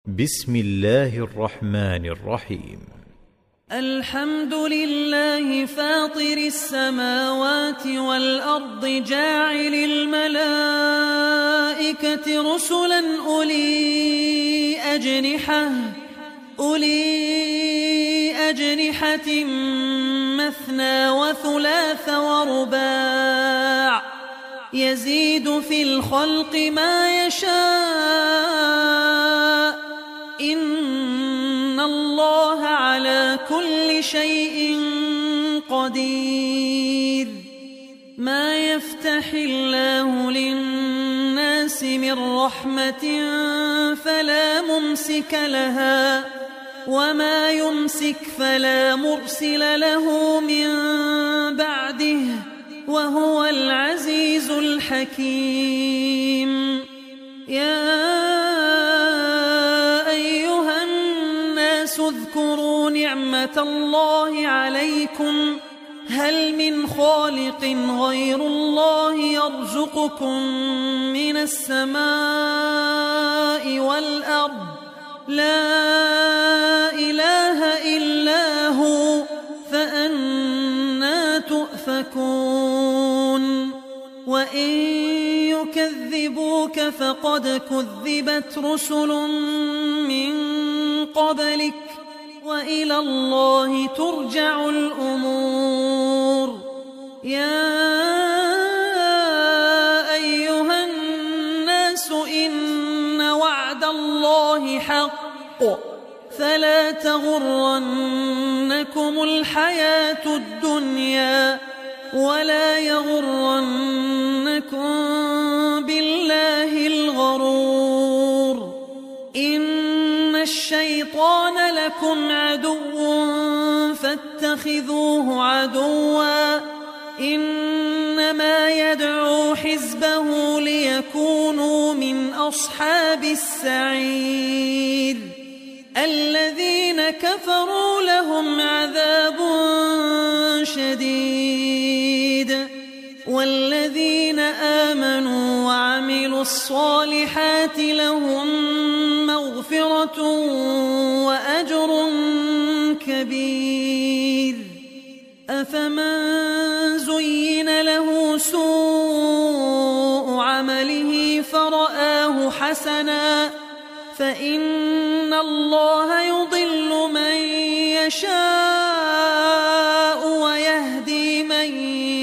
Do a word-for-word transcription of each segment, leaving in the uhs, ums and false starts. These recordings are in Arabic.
بسم الله الرحمن الرحيم. الحمد لله فاطر السماوات والأرض جاعل الملائكة رسلا أولي أجنحة أولي أجنحة مثنى وثلاث ورباع يزيد في الخلق ما يشاء إن الله على كل شيء قدير. ما يفتح الله للناس من رحمة فلا ممسك لها وما يمسك فلا مرسل له من بعده وهو العزيز الحكيم. يا أيها الناس اذكروا نعمة الله عليكم هل من خالق غير الله يرزقكم من السماء والأرض لا إله إلا هو فأنى تؤفكون. وإن يكذبوك فقد كذبت رسل من قبلك وإلى الله ترجع الأمور. يا أيها الناس إن وعد الله حق فلا تغرنكم الحياة الدنيا ولا يغرنكم بالله الغرور. إن الشيطان لكم عدو فاتخذوه عدوا إنما يدعو حزبه ليكونوا من أصحاب السعير. الذين كفروا لهم عذاب شديد والذين آمنوا وعملوا الصالحات لهم مغفرة وأجر كبير. أفمن زين له سوء عمله فرآه حسنا فإن الله يضل من يشاء ويهدي من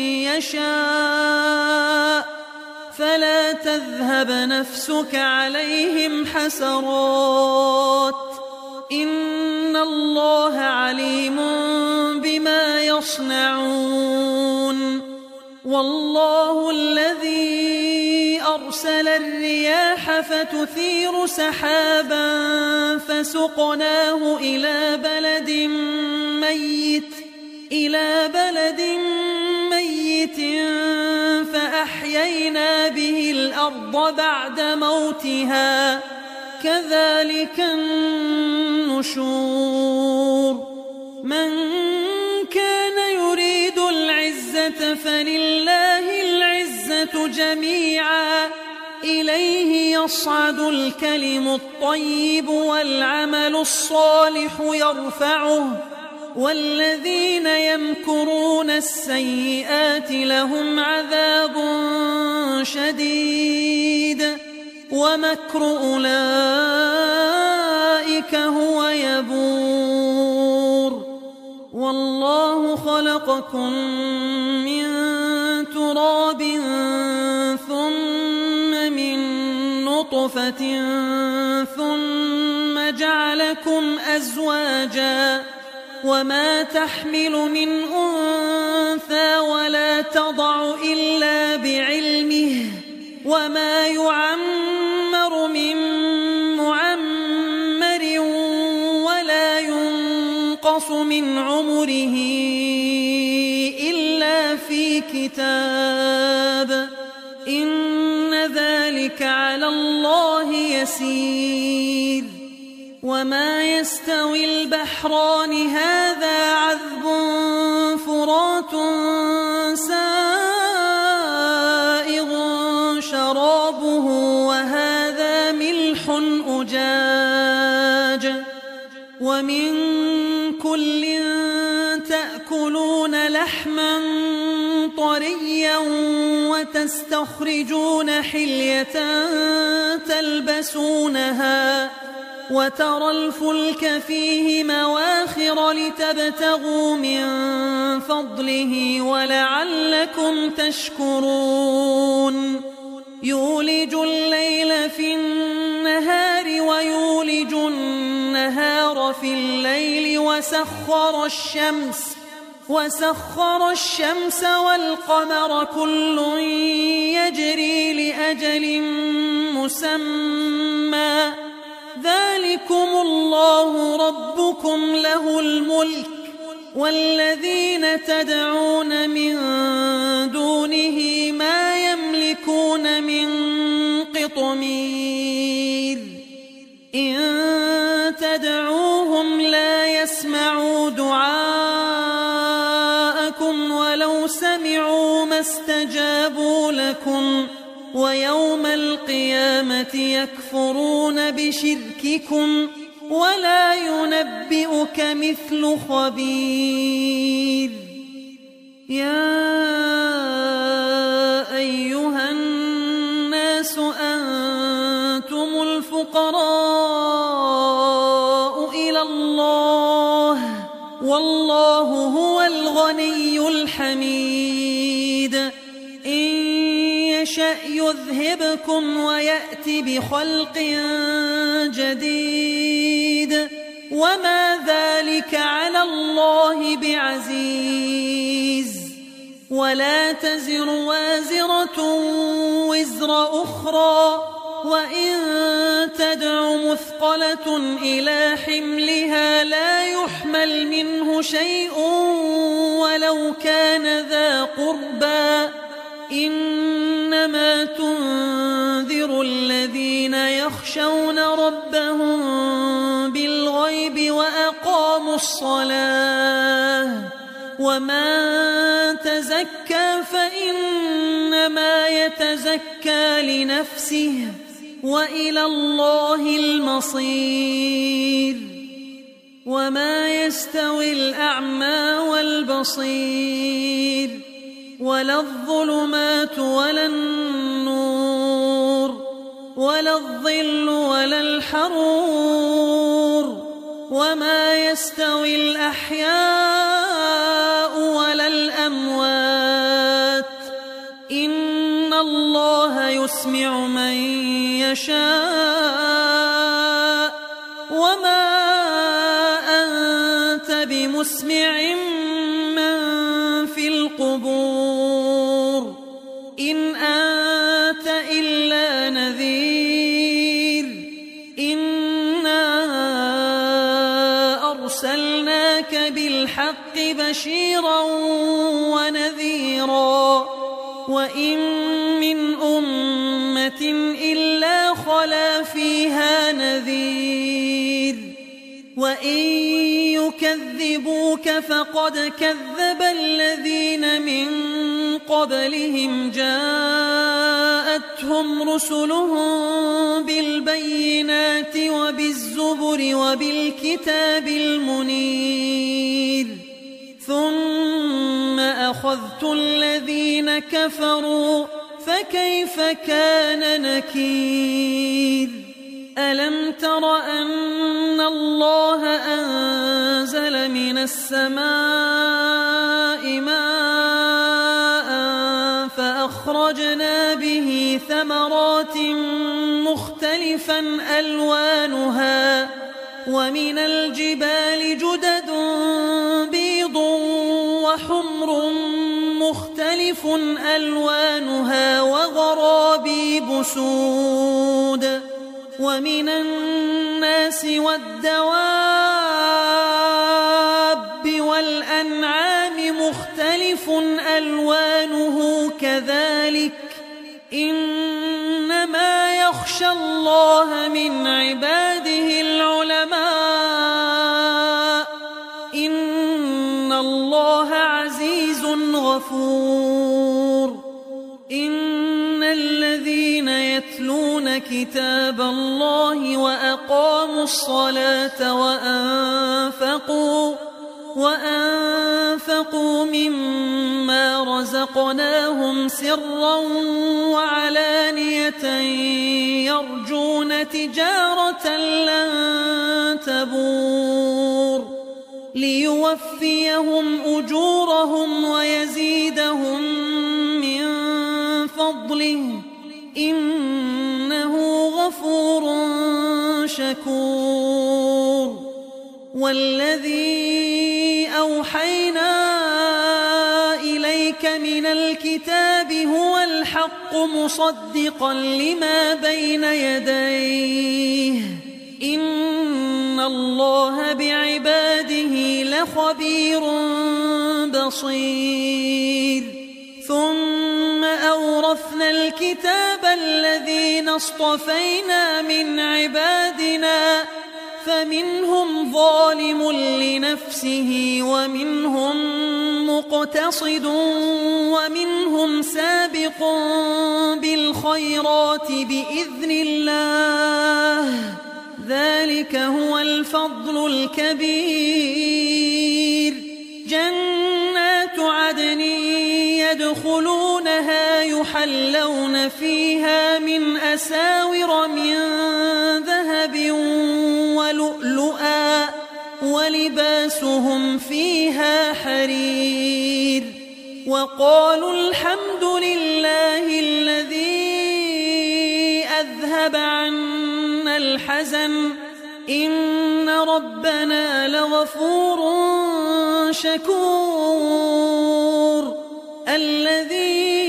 يشاء فلا تذهب نفسك عليهم حسرات إن الله عليم بما يصنعون. والله الذي أرسل الرياح فتثير سحابا فسقناه إلى بلد ميت إلى بلد ميت فأحيينا به الأرض بعد موتها كذلك النشور. من كان يريد العزة فلله العزة جميعا إليه يصعد الكلم الطيب والعمل الصالح يرفعه والذين يمكرون السيئات لهم عذاب شديد ومكر أولئك هو يبور. والله خلقكم من تراب ثم من نطفة ثم جعلكم أزواجا وما تحمل من أنثى ولا تضع إلا بعلمه وما يعمر من معمر ولا ينقص من عمره إلا في كتاب إن ذلك على الله يسير. وما يستوي البحران هذا عذب فرات سائغ شرابه وهذا ملح أجاج ومن كل تأكلون لحما طريا وتستخرجون حلية تلبسونها وترى الفلك فيه مواخر لتبتغوا من فضله ولعلكم تشكرون يولج الليل في النهار ويولج النهار في الليل وسخر الشمس وسخر الشمس والقمر كل يجري لأجل مسمى ذلكم الله ربكم له الملك والذين تدعون من دونه ما يملكون من قطمير إن تدعوهم لا يسمعوا دعاءكم ولو سمعوا ما استجابوا لكم ويوم القيامة يكفرون بشرككم ولا ينبئك مثل خبير يا أيها الناس أنتم الفقراء إلى الله والله هو الغني الحميد إن يشأ يذهبكم ويأتي بخلق جديد وما ذلك على الله بعزيز ولا تزر وازرة وزر أخرى وإن تدع مثقلة إلى حملها لا يحمل منه شيء ولو كان ذا قربى إنما تنذر الذين يخشون ربهم بالغيب وأقاموا الصلاة ومن تزكى فإنما يتزكى لنفسه وإلى الله المصير وما يستوي الأعمى والبصير ولا الظلمات ولا النور ولا الظل ولا الحرور وما يستوي الأحياء ولا الأموات إن الله يسمع من يشاء وما أنت بمسمع من في القبور إن أنت إلا نذير إنا أرسلناك بالحق بشيرا ونذيرا وإن من أمة إلا خلا فيها نذير وإن يكذبوك فقد كذب الذين من قبلهم جاءتهم رسلهم بالبينات وبالزبر وبالكتاب المنير ثم أخذت الذين كفروا فكيف كان نكير ألم تر أن الله أنزل من السماء ماء فأخرجنا به ثمرات مختلفا ألوانها ومن الجبال جدد بيض وحمر مختلف ألوانها وغرابيب سود ومن الناس والدواب والأنعام مختلف ألوانه كذلك إنما يخشى الله من عباده العلماء إن الله عزيز غفور إن الذين يتلون كتاب الله وأقاموا الصلاة وأنفقوا وأنفقوا مما رزقناهم سرا وعلانية يرجون تجارة لن تبور ليوفيهم أجورهم ويزيدهم من فضله إنه غفور شكور. والذي أوحينا إليك من الكتاب هو الحق مصدقا لما بين يديه إن الله بعباده لخبير بصير. ثم أورثنا الكتاب الذين اصطفينا من عبادنا فمنهم ظالم لنفسه ومنهم مقتصد ومنهم سابق بالخيرات بإذن الله ذلك هو الفضل الكبير. جنات عدن يدخلونها يحلون فيها من أساور من ذهب ولؤلؤا ولباسهم فيها حرير. وقالوا الحمد لله الذي أذهب عنا الحزن إن ربنا لغفور شكور. الذي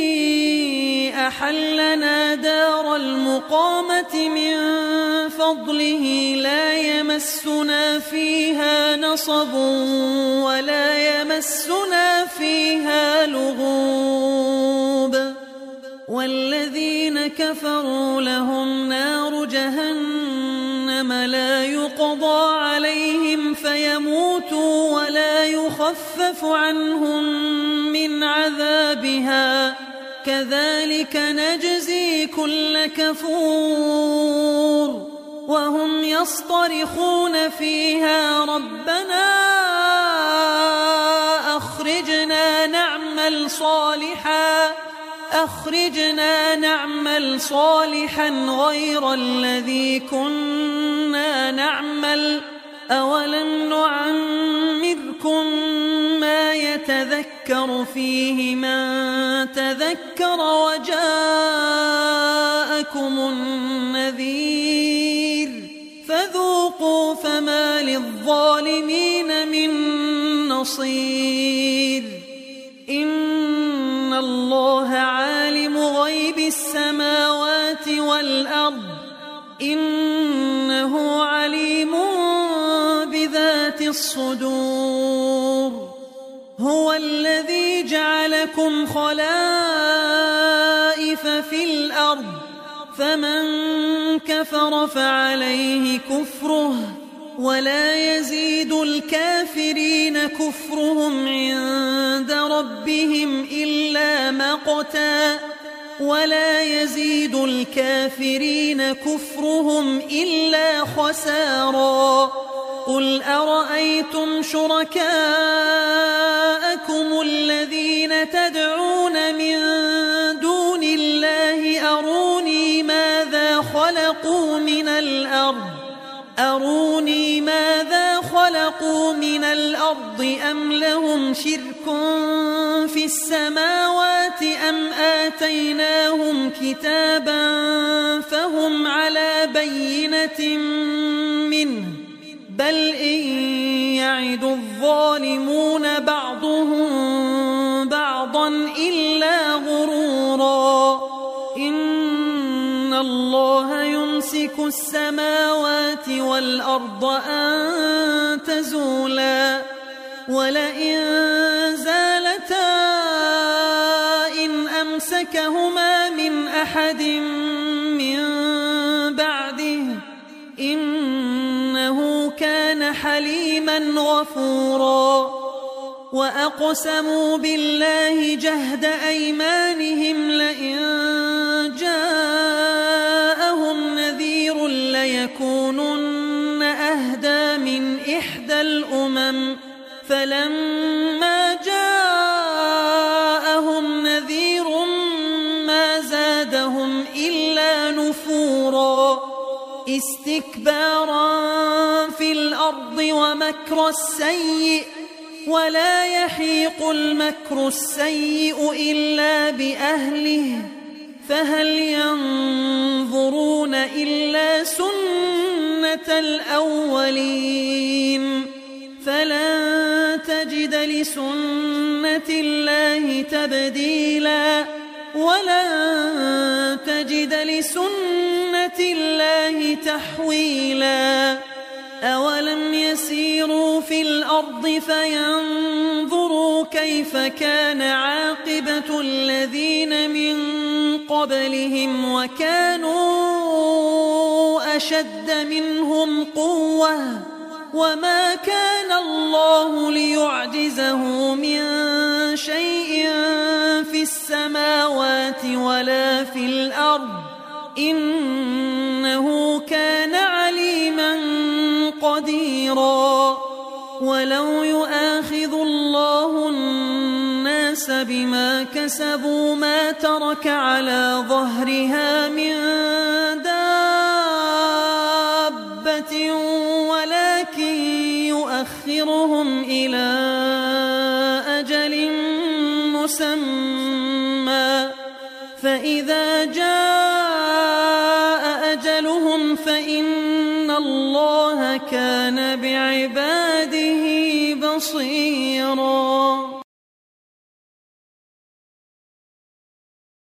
أحلنا دار المقامة من فضله لا يمسنا فيها نصب ولا يمسنا فيها لغوب. والذين كفروا لهم نار جهنم لا يقضى عليهم فيموتوا ولا يخفف عنهم من عذابها كذلك نجزي كل كفور. وهم يصطرخون فيها ربنا أخرجنا نعمل صالحا أخرجنا نعمل صالحا غير الذي كنا نعمل أولم نعمركم ما يتذكر فيه من تذكر وجاءكم النذير فذوقوا فما للظالمين من نصير. إن الله عالم غيب السماوات والأرض إنه عليم بذات الصدور. هو الذي جعلكم خلائف في الأرض فمن كفر فعليه كفره ولا يزيد الكافرين كفرهم عند ربهم إلا مقتا ولا يزيد الكافرين كفرهم إلا خسارا. قل أرأيتم شركاءكم الذين تدعون من دون الله أروني ماذا خلقوا من الأرض أروني ماذا خلقوا من الأرض أم لهم شرك في السماوات أم آتيناهم كتابا فهم على بينة منه بل إن يعد الظالمون بعضهم بعضا إلا غرورا. إن الله يمسك السماوات والأرض أن تزولا ولئن زالتا إن أمسكهما من أحد من بعده إنه كان حليما غفورا. وأقسموا بالله جهد أيمانهم لئن جاءهم ليكونن أهدى من إحدى الأمم فلما جاءهم نذير ما زادهم إلا نفورا استكبارا في الأرض ومكر السيء ولا يحيق المكر السيء إلا بأهله فهل ينظرون إلا سنة الأولين فلن تجد لسنة الله تبديلا ولن تجد لسنة الله تحويلا أولم يسيروا في الأرض فينظروا كيف كان عاقبة الذين من قبلهم وكانوا أشد منهم قوة وما كان الله ليعجزه من شيء في السماوات ولا في الأرض إنه كان عليما قديرا ولو يؤاخذ الله الناس بما كسبوا ما ترك على ظهرها من دابة ولكن يؤخرهم إلى أجل مسمى فإذا جاء